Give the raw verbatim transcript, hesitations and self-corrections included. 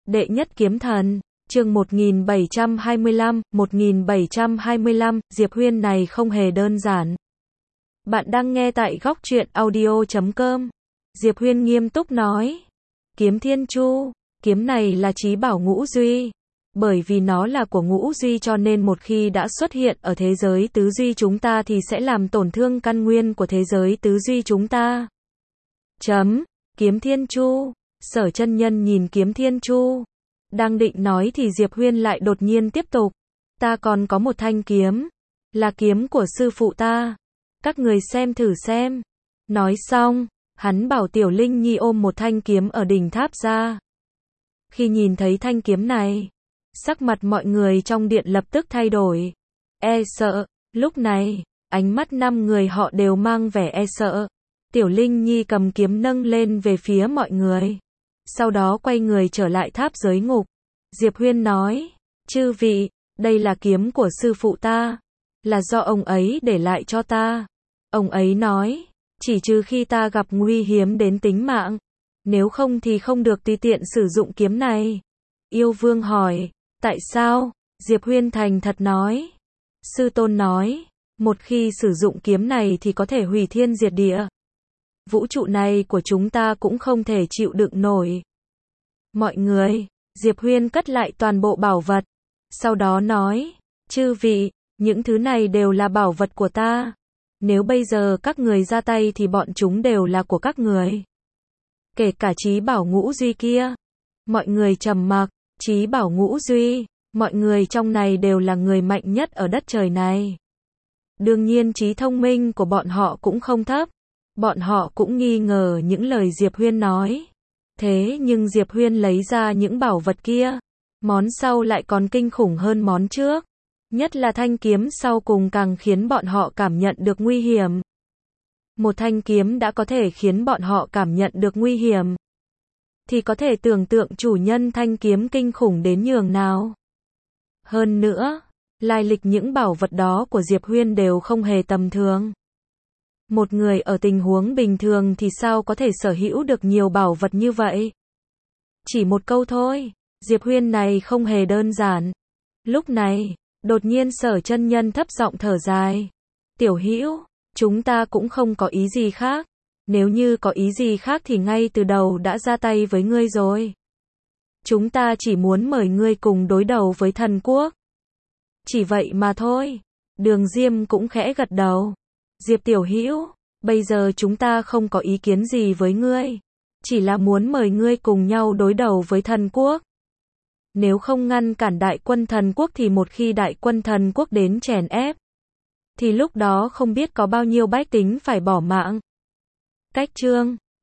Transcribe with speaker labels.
Speaker 1: Đệ nhất kiếm thần, chương một nghìn bảy trăm hai mươi lăm, một nghìn bảy trăm hai mươi lăm, Diệp Huyên này không hề đơn giản. Bạn đang nghe tại góc truyện audio chấm com. Diệp Huyên nghiêm túc nói. Kiếm Thiên Chu, kiếm này là chí bảo ngũ duy. Bởi vì nó là của ngũ duy cho nên một khi đã xuất hiện ở thế giới tứ duy chúng ta thì sẽ làm tổn thương căn nguyên của thế giới tứ duy chúng ta. Chấm, Kiếm Thiên Chu. Sở chân nhân nhìn Kiếm Thiên Chu. Đang định nói thì Diệp Huyên lại đột nhiên tiếp tục. Ta còn có một thanh kiếm. Là kiếm của sư phụ ta. Các người xem thử xem. Nói xong, hắn bảo Tiểu Linh Nhi ôm một thanh kiếm ở đỉnh tháp ra. Khi nhìn thấy thanh kiếm này, sắc mặt mọi người trong điện lập tức thay đổi. E sợ. Lúc này, ánh mắt năm người họ đều mang vẻ e sợ. Tiểu Linh Nhi cầm kiếm nâng lên về phía mọi người. Sau đó quay người trở lại tháp giới ngục. Diệp Huyên nói, chư vị, đây là kiếm của sư phụ ta. Là do ông ấy để lại cho ta. Ông ấy nói, chỉ trừ khi ta gặp nguy hiểm đến tính mạng. Nếu không thì không được tùy tiện sử dụng kiếm này. Yêu Vương hỏi, tại sao? Diệp Huyên thành thật nói. Sư tôn nói, một khi sử dụng kiếm này thì có thể hủy thiên diệt địa. Vũ trụ này của chúng ta cũng không thể chịu đựng nổi. Mọi người, Diệp Huyên cất lại toàn bộ bảo vật. Sau đó nói, chư vị, những thứ này đều là bảo vật của ta. Nếu bây giờ các người ra tay thì bọn chúng đều là của các người. Kể cả chí bảo ngũ duy kia. Mọi người trầm mặc, chí bảo ngũ duy, mọi người trong này đều là người mạnh nhất ở đất trời này. Đương nhiên trí thông minh của bọn họ cũng không thấp. Bọn họ cũng nghi ngờ những lời Diệp Huyên nói. Thế nhưng Diệp Huyên lấy ra những bảo vật kia. Món sau lại còn kinh khủng hơn món trước. Nhất là thanh kiếm sau cùng càng khiến bọn họ cảm nhận được nguy hiểm. Một thanh kiếm đã có thể khiến bọn họ cảm nhận được nguy hiểm. Thì có thể tưởng tượng chủ nhân thanh kiếm kinh khủng đến nhường nào. Hơn nữa, lai lịch những bảo vật đó của Diệp Huyên đều không hề tầm thường. Một người ở tình huống bình thường thì sao có thể sở hữu được nhiều bảo vật như vậy? Chỉ một câu thôi, Diệp Huyên này không hề đơn giản. Lúc này, đột nhiên Sở chân nhân thấp giọng thở dài. Tiểu Hữu, chúng ta cũng không có ý gì khác. Nếu như có ý gì khác thì ngay từ đầu đã ra tay với ngươi rồi. Chúng ta chỉ muốn mời ngươi cùng đối đầu với thần quốc. Chỉ vậy mà thôi. Đường Diêm cũng khẽ gật đầu. Diệp Tiểu Hữu, bây giờ chúng ta không có ý kiến gì với ngươi. Chỉ là muốn mời ngươi cùng nhau đối đầu với thần quốc. Nếu không ngăn cản đại quân thần quốc thì một khi đại quân thần quốc đến chèn ép. Thì lúc đó không biết có bao nhiêu bách tính phải bỏ mạng. Cách chương